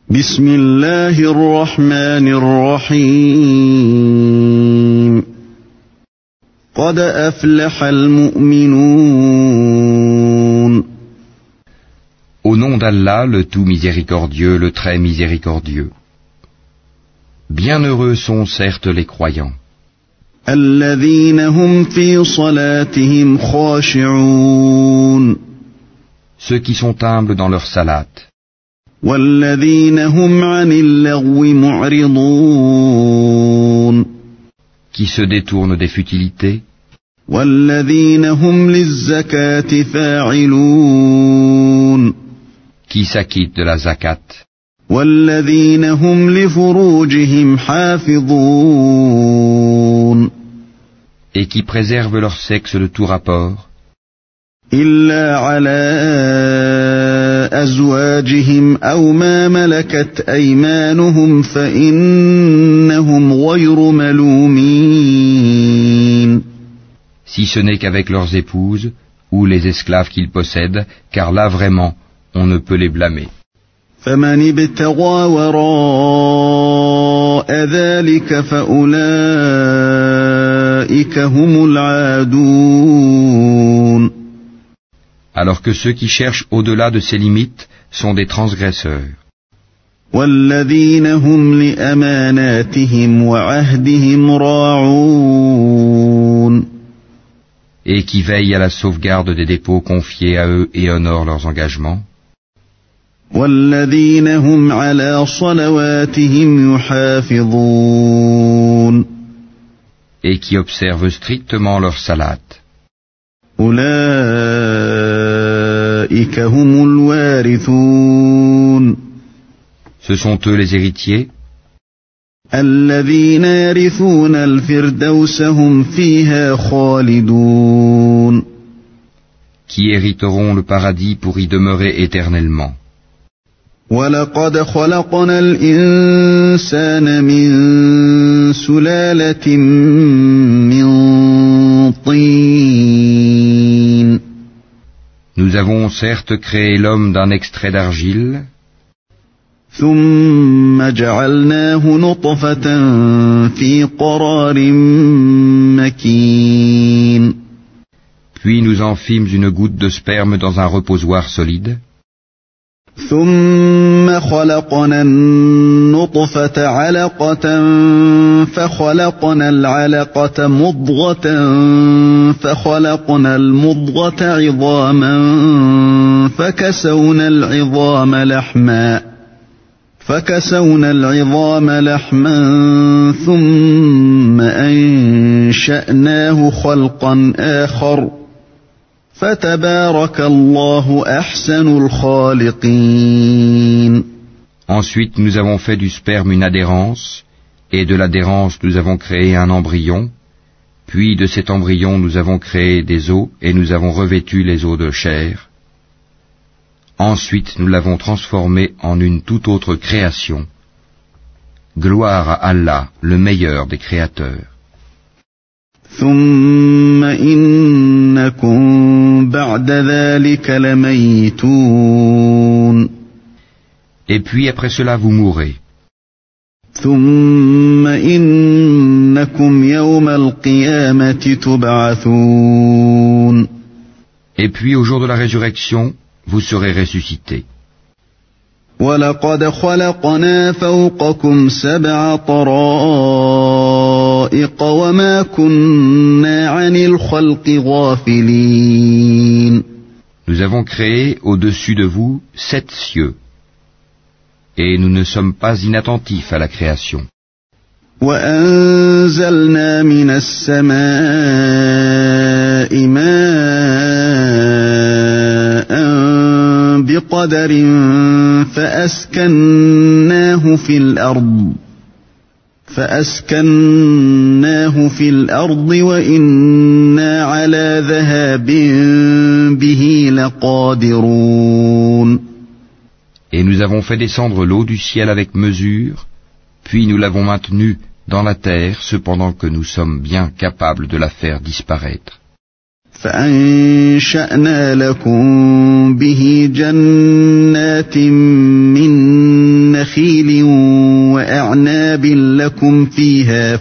بسم الله الرحمن الرحيم قد أفلح المؤمنون Au nom d'Allah, le tout miséricordieux, le très miséricordieux. Bienheureux sont certes les croyants. الذين هم في صلاتهم خاشعون Ceux qui sont humbles dans leur salate. والذين هم عن اللغو معرضون Qui se détournent des futilités. والذين هم للزكاة فاعلون Qui s'acquittent de la zakat. والذين هم لفروجهم حافظون Et qui préservent leur sexe de tout rapport. إلا على أزواجهم أو ما ملكت أيمانهم فإنهم غير ملومين Si ce n'est qu'avec leurs épouses ou les esclaves qu'ils possèdent, car là vraiment, on ne peut les blâmer. فمن ابتغى وراء ذلك فأولئك هم العادون Alors que ceux qui cherchent au-delà de ces limites sont des transgresseurs. والذين هم لأماناتهم وعهدهم راعون Et qui veillent à la sauvegarde des dépôts confiés à eux et honorent leurs engagements. والذين هم على صلواتهم يحافظون Et qui observent strictement leur salat. أولئك هم الوارثون Ce sont eux les héritiers, الذين يرثون الفردوس هم فيها خالدون qui hériteront le paradis pour y demeurer éternellement. ولقد خلقنا الإنسان من سلالة من طين Nous avons certes créé l'homme d'un extrait d'argile, ثم جعلناه نطفة في قرار مكين puis nous en fîmes une goutte de sperme dans un reposoir solide, ثم خلقنا النطفة علقة فخلقنا العلقة مضغة فخلقنا المضغة عظاما فكسونا العظام لحما ثم أنشأناه خلقا آخر فتبارك الله أحسن الخالقين. Ensuite nous avons fait du sperme une adhérence, et de l'adhérence nous avons créé un embryon, puis de cet embryon nous avons créé des os et nous avons revêtu les os de chair. Ensuite nous l'avons transformé en une toute autre création. Gloire à Allah, le meilleur des créateurs. ثم إنكم بعد ذلك لميتون Et puis après cela vous mourrez. ثم إنكم يوم القيامة تبعثون Et puis au jour de la résurrection, vous serez ressuscités. ولقد خلقنا فوقكم 7 طرائق وما كنا عن الخلق غافلين. Nous avons créé au-dessus de vous 7 cieux, et nous ne sommes pas inattentifs à la création. وأنزلنا من السماء ماء بقدر فأسكناه في الأرض وإنا على ذهاب به لقادرون. Et nous avons fait descendre l'eau du ciel avec mesure, puis nous l'avons maintenue dans la terre, cependant que nous sommes bien capables de la faire disparaître. فأنشأنا لكم به جنات من نخيل وأعناب لكم فيها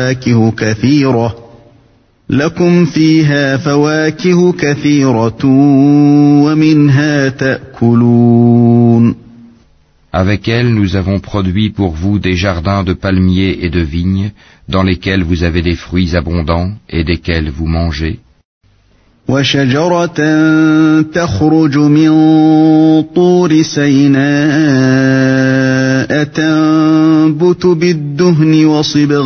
فواكه كثيرة ومنها تأكلون. Avec elle, nous avons produit pour vous des jardins de palmiers et de vignes, dans lesquels vous avez des fruits abondants et desquels vous mangez. وشجرة تخرج من طور سيناء تنبت بالدهن وصبغ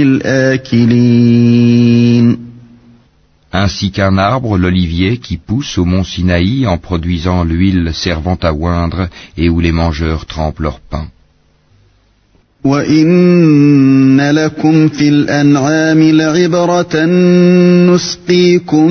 للآكلين. Ainsi qu'un arbre, l'olivier, qui pousse au mont Sinaï en produisant l'huile servant à oindre et où les mangeurs trempent leur pain. وَإِنَّ لَكُمْ فِي الْأَنْعَامِ لَعِبْرَةً نُسْقِيكُم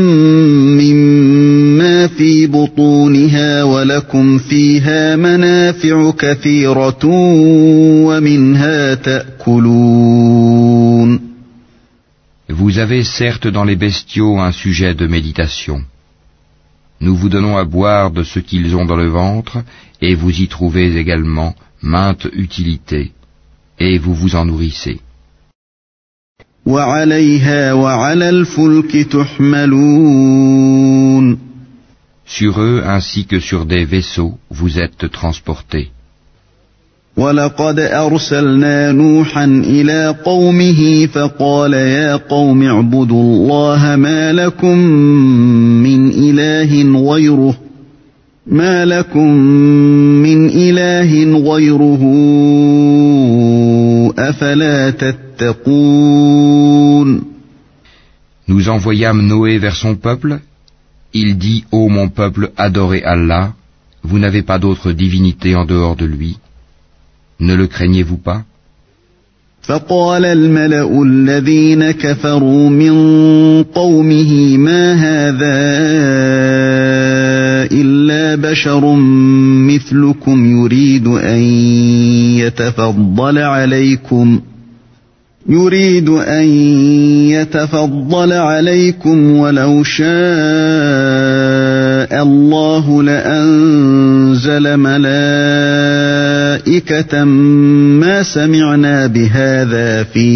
مِّمَّا فِي بُطُونِهَا وَلَكُمْ فِيهَا مَنَافِعُ كَثِيرَةٌ وَمِنْهَا تَأْكُلُونَ. Vous avez certes dans les bestiaux un sujet de méditation. Nous vous donnons à boire de ce qu'ils ont dans le ventre, et vous y trouvez également maintes utilités, et vous vous en nourrissez. وَعَلَيْهَا وَعَلَى الْفُلْكِ تُحْمَلُونَ. Sur eux ainsi que sur des vaisseaux, vous êtes transportés. وَلَقَدْ أَرْسَلْنَا نُوحًا إِلَى قَوْمِهِ فَقَالَ يَا قَوْمِ اعْبُدُوا اللَّهَ مَا لَكُمْ مِنْ إِلَٰهٍ غَيْرُهُ أَفَلَا تَتَّقُونَ. Nous envoyâmes Noé vers son peuple. Il dit, ô mon peuple, adorez Allah, vous n'avez pas d'autre divinité en dehors de lui. Ne le craignez-vous pas? فقال الملأ الذين كفروا من قومه ما هذا إلا بشر مثلكم يريد أن يتفضل عليكم ولو شاء الله لأنزل ملائكة ما سمعنا بهذا في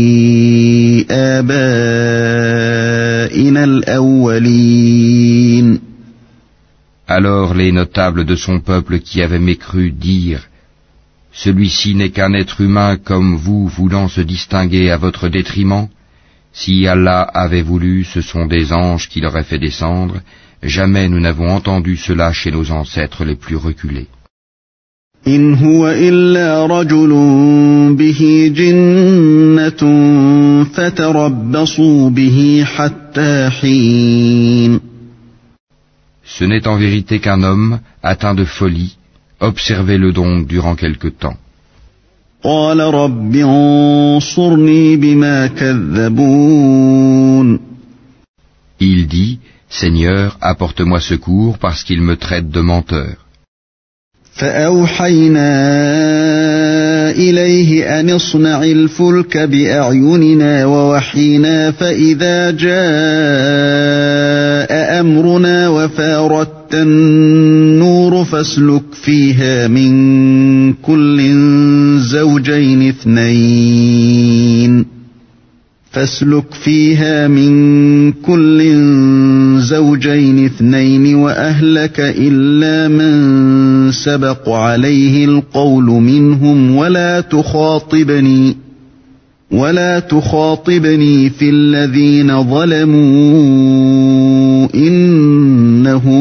آبائنا الأولين. Alors les notables de son peuple qui avaient mécru dirent, celui-ci n'est qu'un être humain comme vous voulant se distinguer à votre détriment. Si Allah avait voulu, ce sont des anges qui l'auraient fait descendre. Jamais nous n'avons entendu cela chez nos ancêtres les plus reculés. إن هو إلا رجل به جنة فتربصوا به حتى حين. Ce n'est en vérité qu'un homme atteint de folie. Observez-le donc durant quelque temps. قال رب انصرني بما كذبون. Il dit, Seigneur, apporte-moi secours parce qu'ils me traitent de menteur. فأوحينا إليه أن اصنع الفلك بأعيننا ووحينا فإذا جاء أمرنا وفارت النور فاسلك فيها من كل زوجين اثنين وأهلك إلا من سبق عليه القول منهم ولا تخاطبني في الذين ظلموا إنهم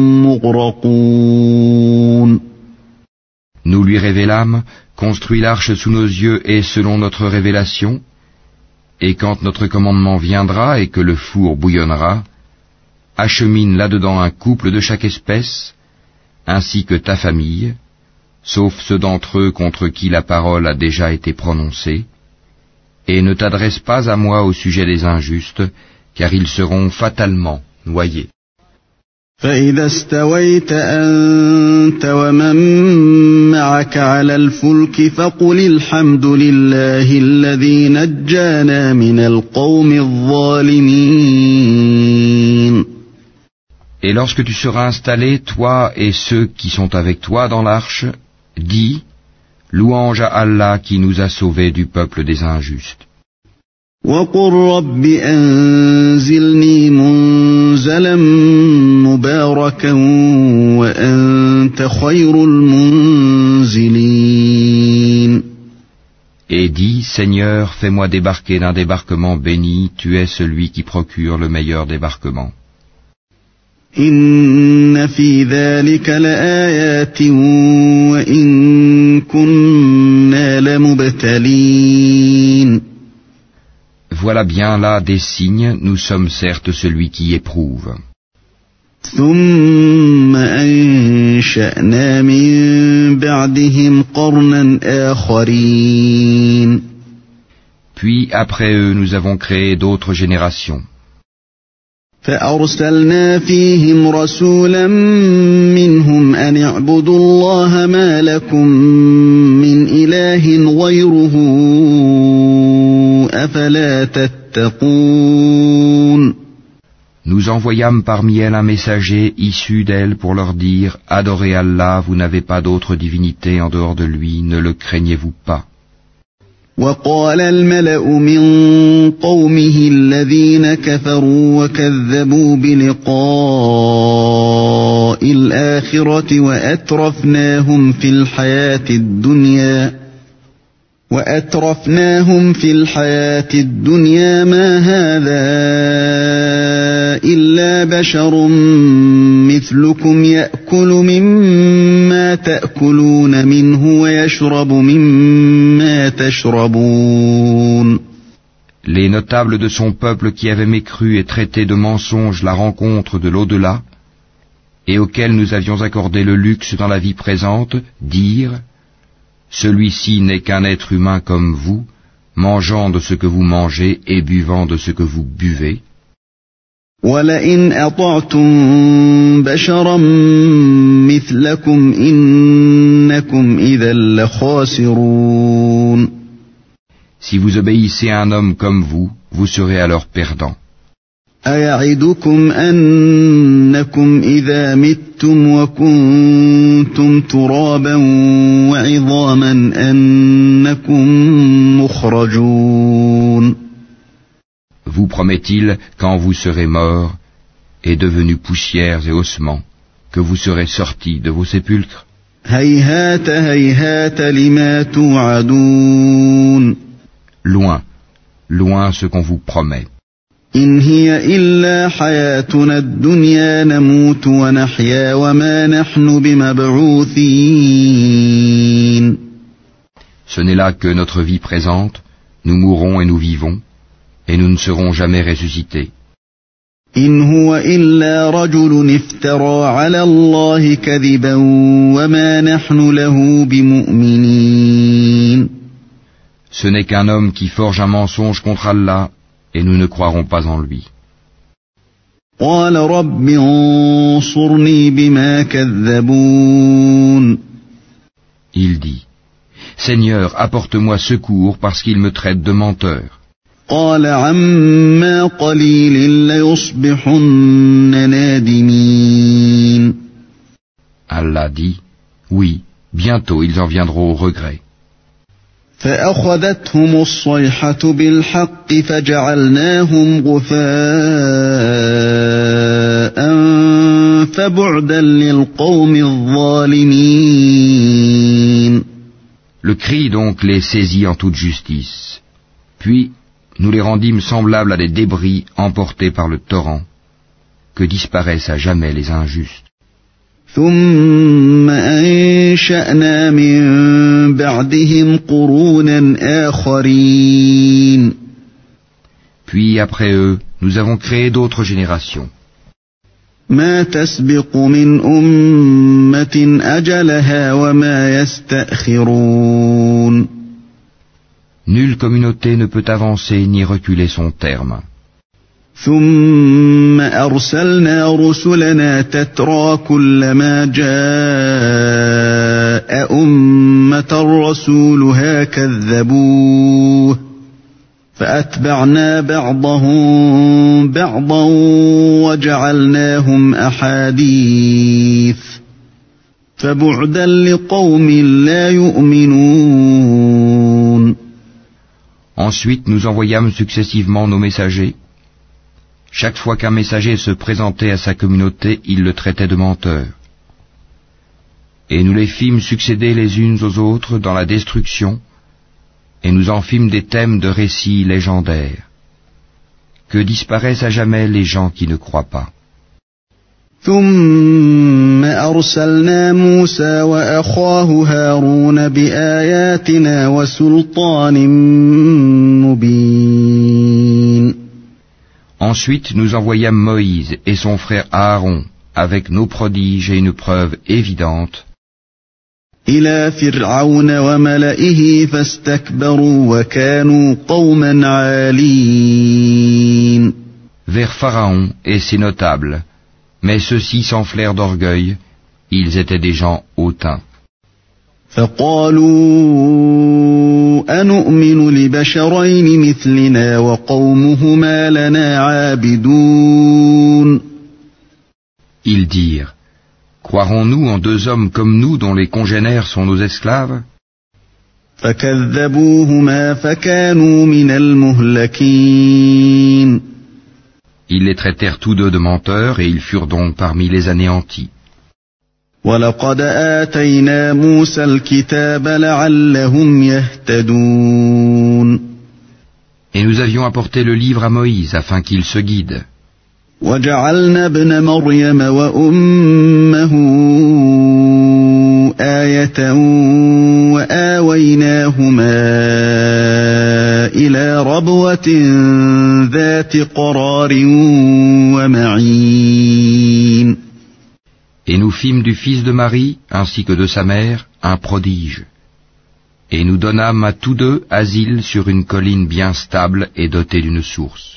مغرقون. Nous lui révélâmes, construis l'arche sous nos yeux et selon notre révélation, et quand notre commandement viendra et que le four bouillonnera, achemine là-dedans un couple de chaque espèce, ainsi que ta famille, sauf ceux d'entre eux contre qui la parole a déjà été prononcée, et ne t'adresse pas à moi au sujet des injustes, car ils seront fatalement noyés. فإذا استويت أنت ومن معك على الفلك فقل الحمد لله الذي نجانا من القوم الظالمين. Et lorsque tu seras installé, toi et ceux qui sont avec toi dans l'arche, dis, louange à Allah qui nous a sauvés du peuple des injustes. وقل رب أنزلني منزلا مباركا وأنت خير المنزلين. Et dis, Seigneur, fais-moi débarquer d'un débarquement béni, tu es celui qui procure le meilleur débarquement. إن في ذلك لآيات وإن كنا لمبتلين. Voilà bien là des signes, nous sommes certes celui qui éprouve. ثم أنشأنا من بعدهم قرنا آخرين. Puis après eux, nous avons créé d'autres générations. فأرسلنا فيهم رسولا منهم أن اعبدوا الله ما لكم من إله غيره أفلا تتقون. Nous envoyâmes parmi elles un messager issu d'elles pour leur dire, adorez Allah, vous n'avez pas d'autre divinité en dehors de lui, ne le craignez-vous pas. وقال الملأ من قومه الذين كفروا وكذبوا بلقاء الآخرة وأترفناهم في الحياة الدنيا ما هذا إلا بشر مثلكم يأكل مما تأكلون منه ويشرب مما تشربون. Les notables de son peuple qui avaient mécru et traité de mensonge la rencontre de l'au-delà, et auxquels nous avions accordé le luxe dans la vie présente, dirent, celui-ci n'est qu'un être humain comme vous, mangeant de ce que vous mangez et buvant de ce que vous buvez. وَلَئِنْ أَطَعْتُمْ بَشَرًا مِثْلَكُمْ إِنَّكُمْ إِذًا لَخَاسِرُونَ. Si vous obéissez à un homme comme vous, vous serez alors perdant. أَيَعِدُكُمْ أَنَّكُمْ إِذَا مِتُّمْ وَكُنْتُمْ تُرَابًا وَعِظَامًا أَنَّكُمْ مُخْرَجُونَ. Vous promet-il, quand vous serez morts et devenus poussières et ossements, que vous serez sortis de vos sépulcres? هَيْهَاتَ هَيْهَاتَ لِمَا تُوعَدُونَ. Loin, loin ce qu'on vous promet. إِنْ هِيَ إِلَّا حَيَاتُنَا الدُّنْيَا نَمُوتُ وَنَحْيَا وَمَا نَحْنُ بِمَبْعُوثِينَ. Ce n'est là que notre vie présente, nous mourons et nous vivons, et nous ne serons jamais ressuscités. إِنْ هُوَ إِلَّا رَجُلٌ افْتَرَى عَلَى اللَّهِ كَذِبًا وَمَا نَحْنُ لَهُ بِمُؤْمِنِينَ. Ce n'est qu'un homme qui forge un mensonge contre Allah, et nous ne croirons pas en lui. قَالَ رَبِّ انصُرْنِي بِمَا كَذَّبُونِ. Il dit, Seigneur, apporte-moi secours parce qu'ils me traitent de menteur. قَالَ عَمَّا قَلِيلٍ لَيُصْبِحُنَّ نَادِمِينَ. Allah dit, oui, bientôt ils en viendront au regret. فأخذتهم الصيحة بالحق فجعلناهم غثاء فبعدا للقوم الظالمين. Le cri donc les saisit en toute justice. Puis nous les rendîmes semblables à des débris emportés par le torrent, que disparaissent à jamais les injustes. ثم أنشأنا من بعدهم قرونا آخرين. Puis après eux, nous avons créé d'autres générations. ما تسبق من أمة أجلها وما يستأخرون. Nulle communauté ne peut avancer ni reculer son terme. ثم أرسلنا رسلنا تترى كلما جاء أمة رسولها كذبوه فأتبعنا بعضهم بعضا وجعلناهم أحاديث فبعدا لقوم لا يؤمنون. Ensuite nous envoyâmes successivement nos messagers. Chaque fois qu'un messager se présentait à sa communauté, il le traitait de menteur. Et nous les fîmes succéder les unes aux autres dans la destruction, et nous en fîmes des thèmes de récits légendaires. Que disparaissent à jamais les gens qui ne croient pas. ثم أرسلنا موسى وأخاه هارون بآياتنا وسلطان مبين. Ensuite nous envoyâmes Moïse et son frère Aaron avec nos prodiges et une preuve évidente إلى فرعون وملئه فاستكبروا وكانوا قوما عالين. vers Pharaon et ses notables, mais ceux-ci s'enflèrent d'orgueil, ils étaient des gens hautains. فقالوا أنؤمن لبشرين مثلنا وقومهما لنا عابدون. Ils dirent, croirons-nous en deux hommes comme nous dont les congénères sont nos esclaves? فكذبوهما فكانوا من المهلكين. Ils les traitèrent tous deux de menteurs et ils furent donc parmi les anéantis. وَلَقَدْ آتَيْنَا مُوسَى الْكِتَابَ لَعَلَّهُمْ يَهْتَدُونَ. Et nous avions apporté le livre à Moïse afin qu'il se guide. وَجَعَلْنَا ابْنَ مَرْيَمَ وَأُمَّهُ آيَةً وَآوَيْنَاهُمَا إِلَى رَبْوَةٍ ذَاتِ قَرَارٍ وَمَعِينٍ. Et nous fîmes du fils de Marie, ainsi que de sa mère, un prodige. Et nous donnâmes à tous deux asile sur une colline bien stable et dotée d'une source.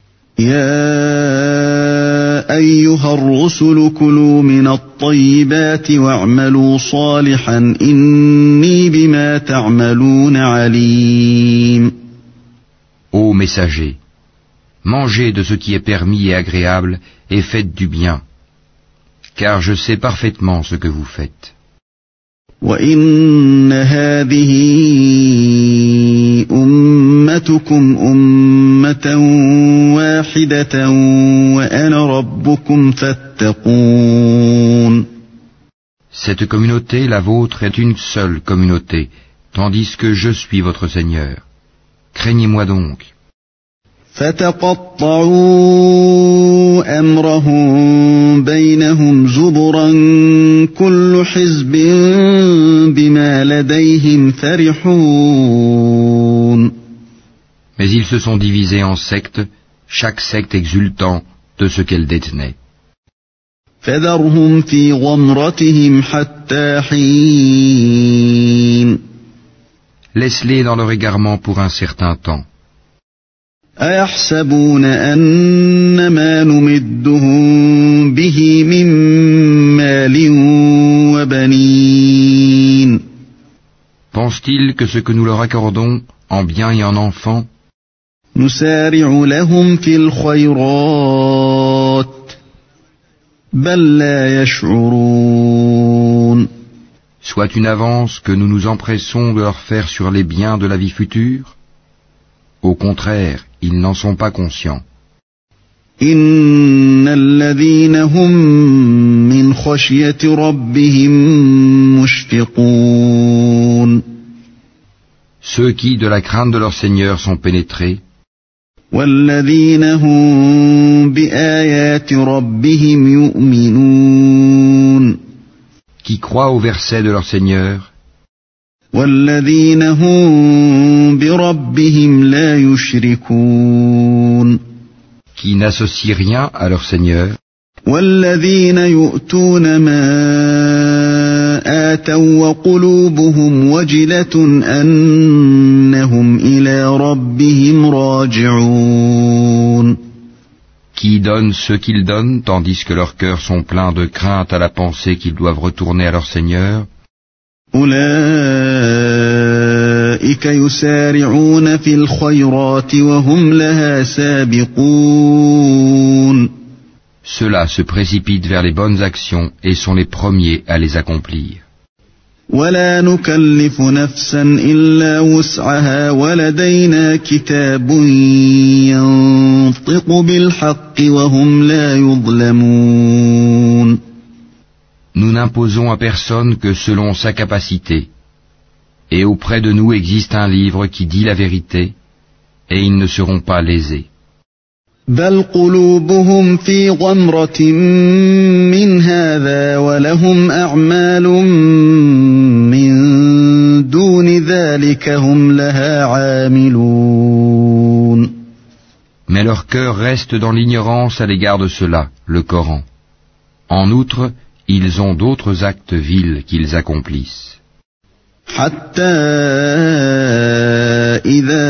يا أيها الرسل كلوا من الطيبات واعملوا صالحا إني بما تعملون عليم. Ô messagers, mangez de ce qui est permis et agréable et faites du bien, car je sais parfaitement ce que vous faites. وإن هذه أمتكم أمة واحدة وأنا ربكم فاتقون. Cette communauté, la vôtre, est une seule communauté, tandis que je suis votre Seigneur. Craignez-moi donc. فتقطعوا أمرهم بينهم زبرا كل حزب بما لديهم فرحون. Mais ils se sont divisés en sectes, chaque secte exultant de ce qu'elle détenait. فذرهم في غمرتهم حتى حين. Laisse-les dans leur égarement pour un certain temps. أيحسبون أن ما نمدهم به من مال وبنين. Pense-t-il que ce que nous leur accordons, en biens et en enfants, نسارع لهم في الخيرات بل لا يشعرون. soit une avance que nous nous empressons de leur faire sur les biens de la vie future? Au contraire, ils n'en sont pas conscients. إن الذين هم من خشية ربهم مشفقون. Ceux qui, de la crainte de leur Seigneur, sont pénétrés, والذين هم بآيات ربهم يؤمنون. qui croient au verset de leur Seigneur, والذين هم بربهم لا يشركون. qui n'associent rien à leur Seigneur, والذين يؤتون ما آتوا وقلوبهم وجلة أنهم إلى ربهم راجعون. qui donnent ce qu'ils donnent, tandis que leurs cœurs sont pleins de crainte à la pensée qu'ils doivent retourner à leur Seigneur. أولئك أولئك يسارعون في الخيرات وهم لها سابقون. Ceux-là se précipitent vers les bonnes actions et sont les premiers à les accomplir. ولا نكلف نفسا إلا وسعها ولدينا كتاب ينطق بالحق وهم لا يظلمون. Nous n'imposons à personne que selon sa capacité, et auprès de nous existe un livre qui dit la vérité, et ils ne seront pas lésés. بل قلوبهم في غمرة من هذا ولهم أعمال من دون ذلك هم لها عاملون. Mais leur cœur reste dans l'ignorance à l'égard de cela, le Coran. En outre, ils ont d'autres actes vils qu'ils accomplissent. حتى إذا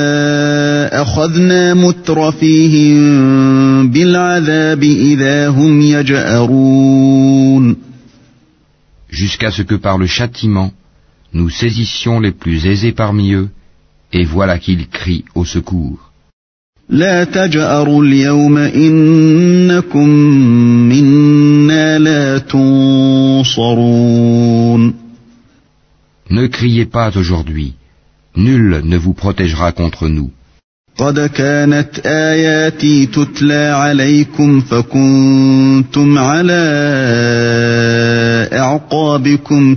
أخذنا مترفيهم بالعذاب إذا هم يجأرون. Jusqu'à ce que par le châtiment, nous saisissions les plus aisés parmi eux, et voilà qu'ils crient au secours. لا تجأروا اليوم إنكم منا لا تنصرون. Ne criez pas aujourd'hui, nul ne vous protégera contre nous. قد كانت آياتي تتلى عليكم فكنتم على أعقابكم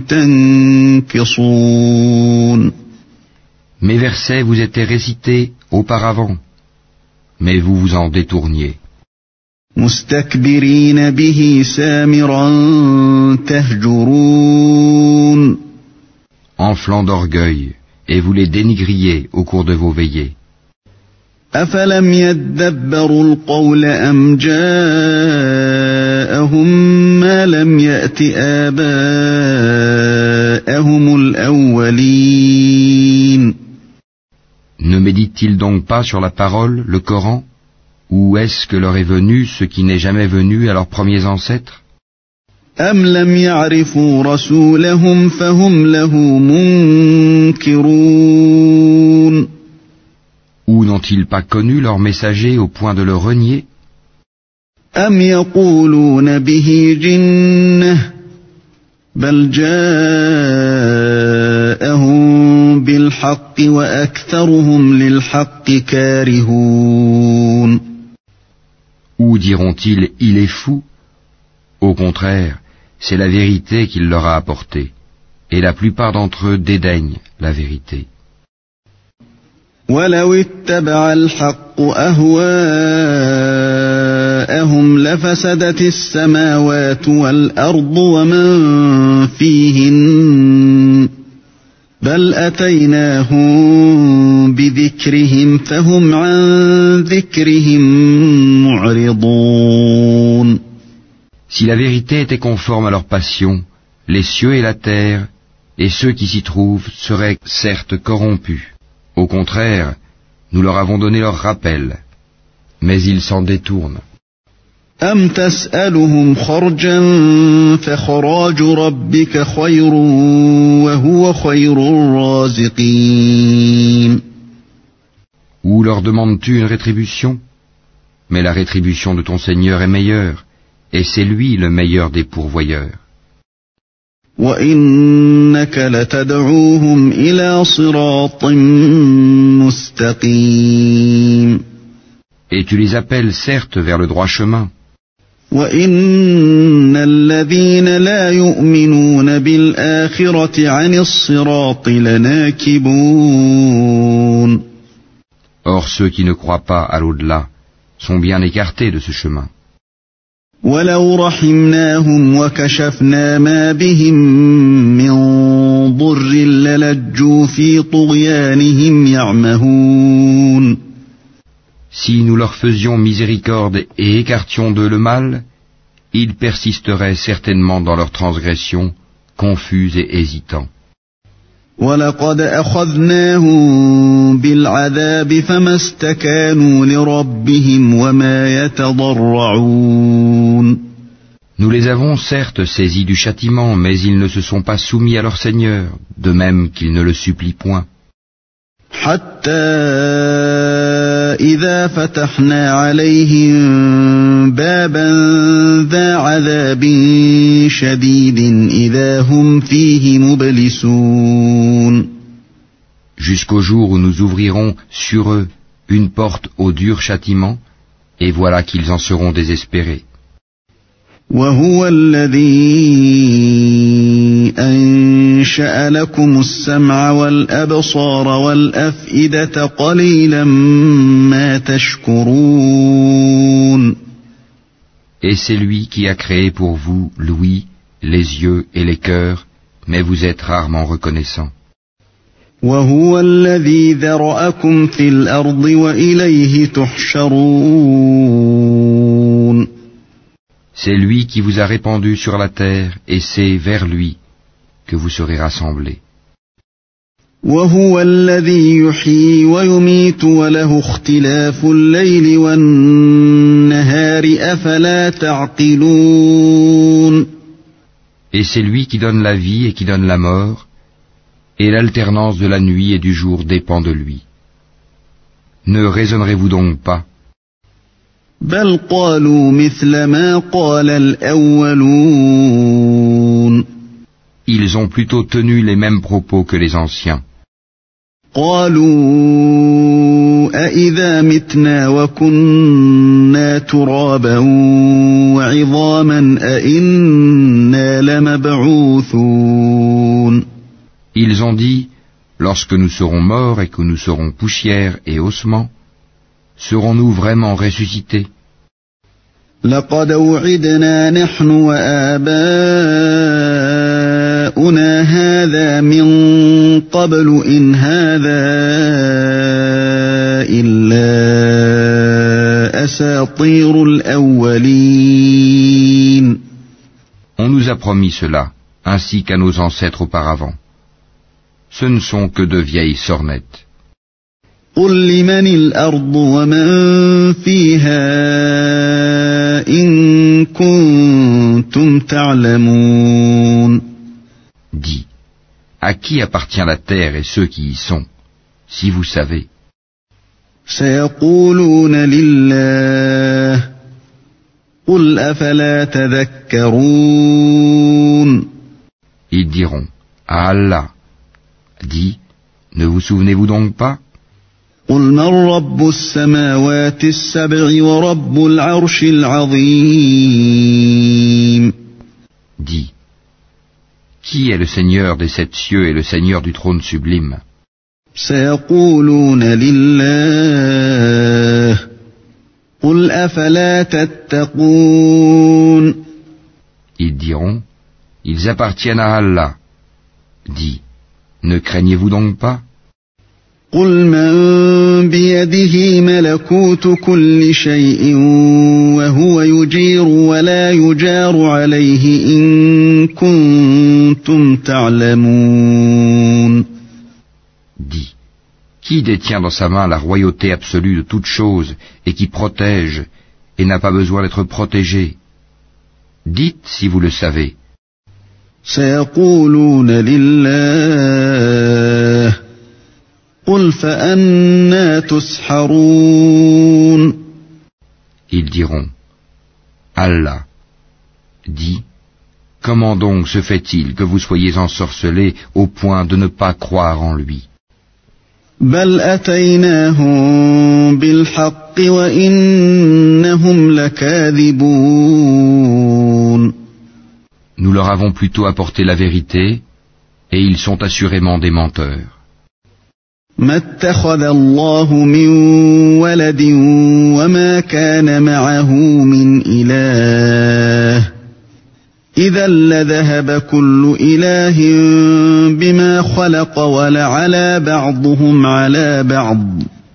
تنكصون. Mes versets vous étaient récités auparavant, mais vous vous en détourniez. مستكبرين به سامرا تهجرون. Enflants d'orgueil, et vous les dénigriez au cours de vos veillées. أفلم يدبروا القول أم جاءهم ما لم يأت آباءهم الأولين. Ne médite-t-il donc pas sur la parole, le Coran, ou est-ce que leur est venu ce qui n'est jamais venu à leurs premiers ancêtres? أم لم يعرفوا رسولهم فهم له منكرون. Ou n'ont-ils pas connu leur messager au point de le renier? أم يقولون به جنة بل جاءهم بالحق وأكثرهم للحق كارهون. Ou diront-ils, il est fou? Au contraire, c'est la vérité qu'il leur a apportée, et la plupart d'entre eux dédaignent la vérité. ولو اتبع الحق أهواءهم لفسدت السماوات والأرض ومن فيهن بل أتيناهم بذكرهم فهم عن ذكرهم معرضون. Si la vérité était conforme à leur passion, les cieux et la terre, et ceux qui s'y trouvent, seraient certes corrompus. Au contraire, nous leur avons donné leur rappel, mais ils s'en détournent. أم تسألهم خرجا فخراج ربك خير وهو خير الرازقين. Ou leur demandes-tu une rétribution? Mais la rétribution de ton Seigneur est meilleure, et c'est lui le meilleur des pourvoyeurs. وإنك لتدعوهم إلى صراط مستقيم. Et tu les appelles certes vers le droit chemin. وإن الذين لا يؤمنون بالآخرة عن الصراط لناكبون. Or ceux qui ne croient pas à l'au-delà sont bien écartés de ce chemin. ولو رحمناهم وكشفنا ما بهم من ضر للجوا في طغيانهم يعمهون. Si nous leur faisions miséricorde et écartions d'eux le mal, ils persisteraient certainement dans leur transgression, confus et hésitants. وَلَقَدْ أَخَذْنَاهُمْ بِالْعَذَابِ فَمَا اسْتَكَانُوا لِرَبِّهِمْ وَمَا يَتَضَرَّعُونَ. Nous les avons certes saisis du châtiment, mais ils ne se sont pas soumis à leur Seigneur, de même qu'ils ne le supplient point. حتى إذا فتحنا عليهم بابا ذا عذاب شديد إذا هم فيه مبلسون. Jusqu'au jour où nous ouvrirons sur eux une porte au dur châtiment, et voilà qu'ils en seront désespérés. وهو الذي أنشأ لكم السمع والأبصار والأفئدة قليلا ما تشكرون. Et c'est lui qui a créé pour vous l'ouïe, les yeux et les cœurs, mais vous êtes rarement reconnaissants. وهو الذي ذرأكم في الأرض وإليه تحشرون. C'est lui qui vous a répandu sur la terre, et c'est vers lui que vous serez rassemblés. وهو الذي يحيي ويميت وله اختلاف الليل والنهار أفلا تعقلون. Et c'est lui qui donne la vie et qui donne la mort, et l'alternance de la nuit et du jour dépend de lui. Ne raisonnerez-vous donc pas? بل قالوا مثل ما قال الأولون. Ils ont plutôt tenu les mêmes propos que les anciens. قالوا أإذا متنا وكنا ترابا وعظاما أإنا لمبعوثون. Ils ont dit, lorsque nous serons morts et que nous serons poussière et ossements, serons-nous vraiment ressuscités? لقد وعدنا نحن وآباؤنا هذا من قبل إن هذا إلا أساطير الأولين. On nous a promis cela, ainsi qu'à nos ancêtres auparavant. Ce ne sont que de vieilles sornettes. قل لمن الأرض ومن فيها إن كنتم تعلمون. Dis, à qui appartient la terre et ceux qui y sont, si vous savez? سيقولون لله قل أفلا تذكرون. Ils diront, à Allah. Dis, ne vous souvenez-vous donc pas? قل من رب السماوات السبع ورب العرش العظيم. Dis, qui est le Seigneur des 7 cieux et le Seigneur du trône sublime? سيقولون لله قل أفلا تتقون. Ils diront, ils appartiennent à Allah. Dis, ne craignez-vous donc pas? قل من بيده ملكوت كل شيء وهو يجير ولا يجار عليه إن كنتم تعلمون. Dis, qui détient dans sa main la royauté absolue de toutes choses et qui protège et n'a pas besoin d'être protégé? Dites si vous le savez. سيقولون لله قل فأنى تسحرون. Ils diront, Allah. Dis, comment donc se fait-il que vous soyez ensorcelés au point de ne pas croire en lui? بل أتيناهم بالحق وإنهم لكاذبون. Nous leur avons plutôt apporté la vérité, et ils sont assurément des menteurs. ما اتخذ الله من ولد وما كان معه من إله إذا لذهب كل إله بما خلق ولعلى بعضهم على بعض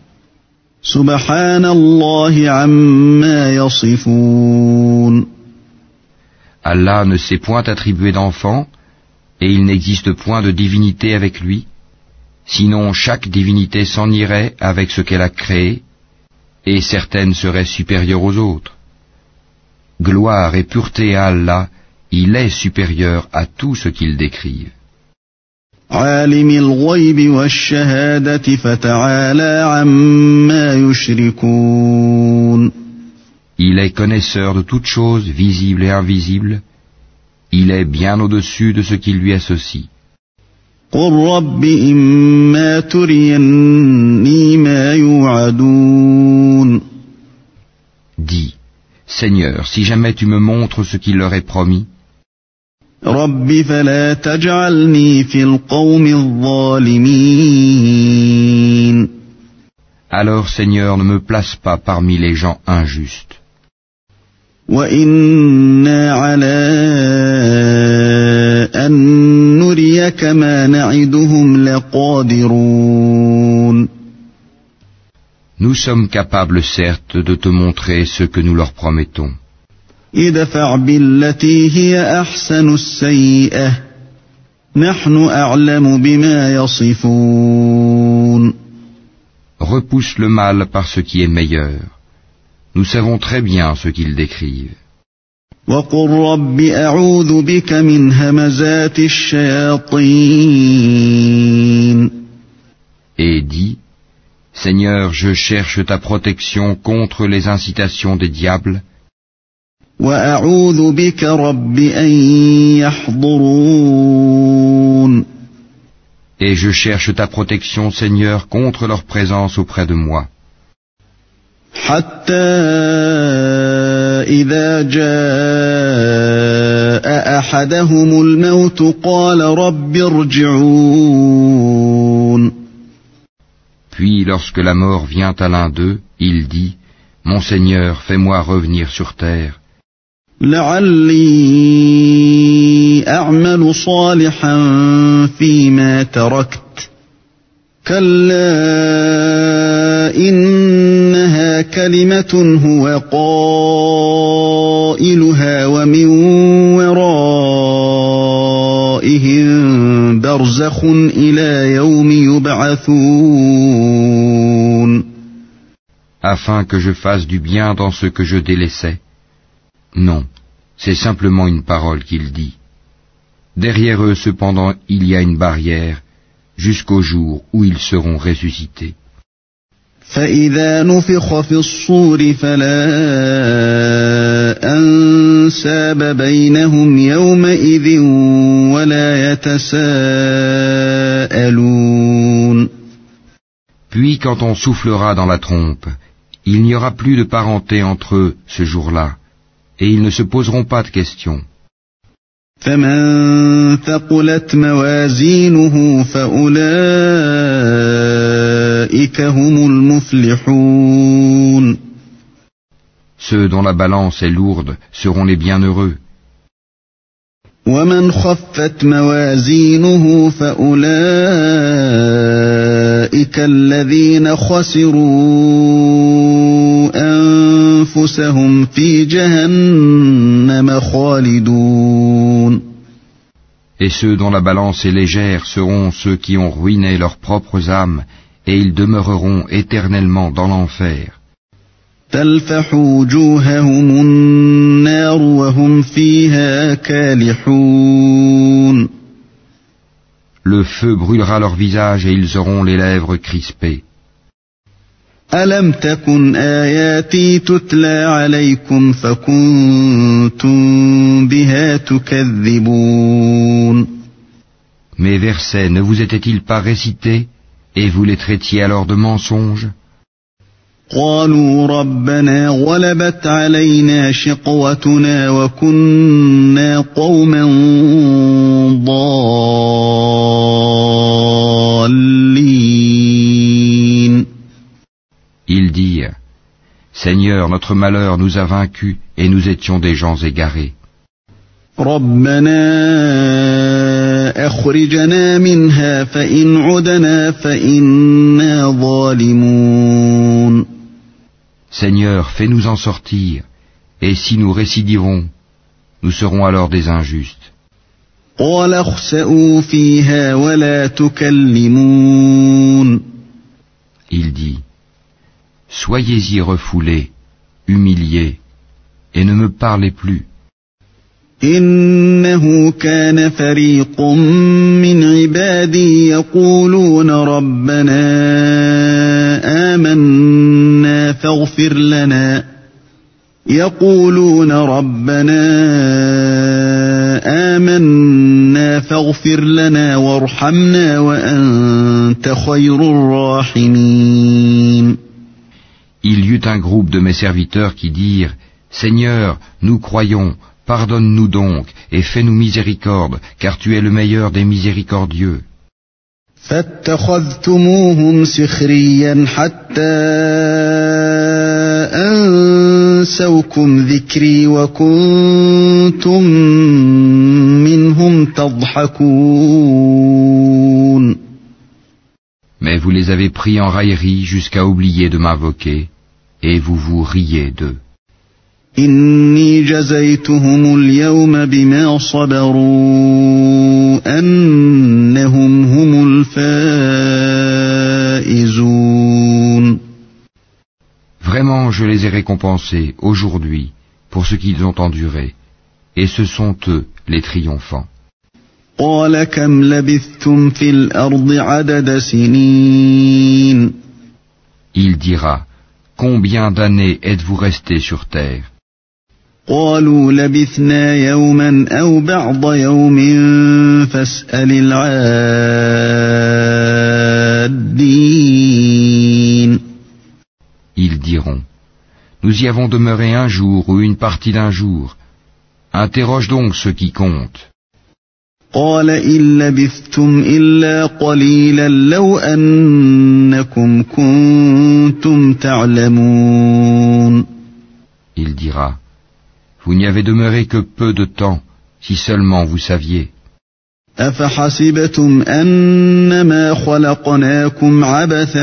سبحان الله عما يصفون. Allah ne s'est point attribué d'enfant, et il n'existe point de divinité avec lui, sinon chaque divinité s'en irait avec ce qu'elle a créé, et certaines seraient supérieures aux autres. Gloire et pureté à Allah, il est supérieur à tout ce qu'ils décrivent. عالم الغيب والشهادة فتعالى عما يشركون. Il est connaisseur de toutes choses, visibles et invisibles. Il est bien au-dessus de ce qui lui associe. قل رب إما تريني ما يوعدون. Dis, Seigneur, si jamais tu me montres ce qu'il leur est promis, رب فلا تجعلني في القوم الظالمين. alors Seigneur, ne me place pas parmi les gens injustes. وإنا على أن نريك ما نعدهم لقادرون. Nous sommes capables, certes, de te montrer ce que nous leur promettons. ادفع بالتي هي أحسن السيئة نحن أعلم بما يصفون. Repousse le mal par ce qui est meilleur. Nous savons très bien ce qu'ils décrivent. وقل رب أعوذ بك من همزات الشياطين. Et dis, Seigneur, je cherche ta protection contre les incitations des diables, وأعوذ بك رب أن يحضرون. et je cherche ta protection, Seigneur, contre leur présence auprès de moi. حتى إذا جاء أحدهم الموت قال رب ارجعون. Puis, lorsque la mort vient à l'un d'eux, il dit, Mon Seigneur, fais-moi revenir sur terre, لعلي أعمل صالحا فيما تركت كلا إنها كلمة هو قائلها ومن ورائهم برزخ إلى يوم يبعثون. afin que je fasse du bien dans ce que je délaissais. Non, c'est simplement une parole qu'il dit. Derrière eux, cependant, il y a une barrière, jusqu'au jour où ils seront ressuscités. فإذا نفخ في الصور فلا أنساب بينهم يومئذ ولا يتساءلون. Puis quand on soufflera dans la trompe, il n'y aura plus de parenté entre eux ce jour-là, et ils ne se poseront pas de questions. فمن ثقلت موازينه فأولئك هم المفلحون. Ceux dont la balance est lourde seront les bienheureux. ومن خفت موازينه فأولئك الذين خسروا أنفسهم في جهنم خالدون. Et ceux dont la balance est légère seront ceux qui ont ruiné leurs propres âmes, et ils demeureront éternellement dans l'enfer. تلفح وجوههم النار وهم فيها كالحون. Le feu brûlera leur visage et ils auront les lèvres crispées. ألم تكن آياتي تتلى عليكم فكنتم بها تكذبون. Mes versets ne vous étaient-ils pas récités, et vous les traitiez alors de mensonges? قالوا ربنا غلبت علينا شقوتنا وكنا قوما ضالين. Ils dirent, Seigneur, notre malheur nous a vaincus et nous étions des gens égarés. ربنا أخرجنا منها فإن عدنا فإنا ظالمون. Seigneur, fais-nous en sortir, et si nous récidivons, nous serons alors des injustes. قال اخسئوا فيها ولا تكلمون. Il dit, Soyez-y refoulés, humiliés, et ne me parlez plus. إنه كان فريق من عبادي يقولون ربنا آمنا فاغفر لنا وارحمنا وأنت خير الراحمين. Il y eut un groupe de mes serviteurs qui dirent, Seigneur, nous croyons, pardonne-nous donc et fais-nous miséricorde, car tu es le meilleur des miséricordieux. فاتخذتموهم سخريا حتى أنسوكم ذكري وكنتم منهم تضحكون. Mais vous les avez pris en raillerie jusqu'à oublier de m'invoquer, et vous vous riez d'eux. إني جزيتهم اليوم بما صبروا أنهم هم الفائزون. Vraiment, je les ai récompensés aujourd'hui pour ce qu'ils ont enduré, et ce sont eux les triomphants. قال كم لبثتم في الأرض عدد سنين. Il dira, combien d'années êtes-vous restés sur terre? قالوا لبثنا يوما أو بعض يوم فاسأل العادين. Ils diront, nous y avons demeuré un jour ou une partie d'un jour. Interroge donc ceux qui comptent. قال إن لبثتم إلا قليلا لو أنكم كنتم تعلمون. Il dira, vous n'y avez demeuré que peu de temps, si seulement vous saviez. أفحسبتم أنما خلقناكم عبثا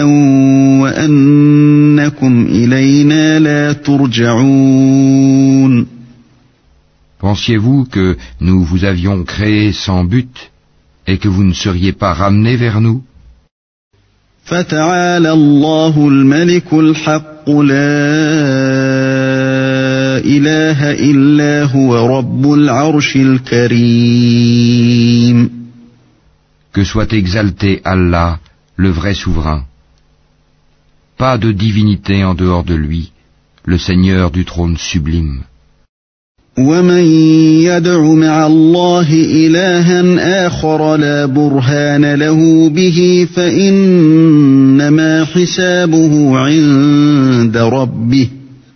وأنكم إلينا لا ترجعون. Pensiez-vous que nous vous avions créé sans but et que vous ne seriez pas ramenés vers nous? فتعالى الله الملك الحق لا إله إلا هو رب العرش الكريم. Que soit exalté Allah, le vrai souverain. Pas de divinité en dehors de lui, le Seigneur du trône sublime. ومن يدع مع الله إلها آخر لا برهان له به فإنما حسابه عند ربه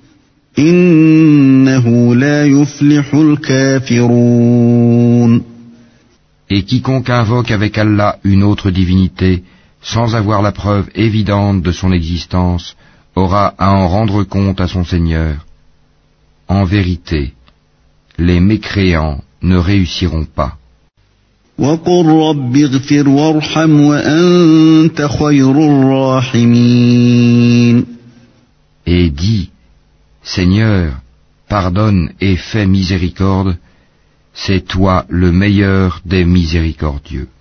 إنه لا يفلح الكافرون. Et quiconque invoque avec Allah une autre divinité, sans avoir la preuve évidente de son existence, aura à en rendre compte à son Seigneur. En vérité, les mécréants ne réussiront pas. وقل رب اغفر وارحم وأنت خير الراحمين. Et dis, Seigneur, pardonne et fais miséricorde, c'est toi le meilleur des miséricordieux.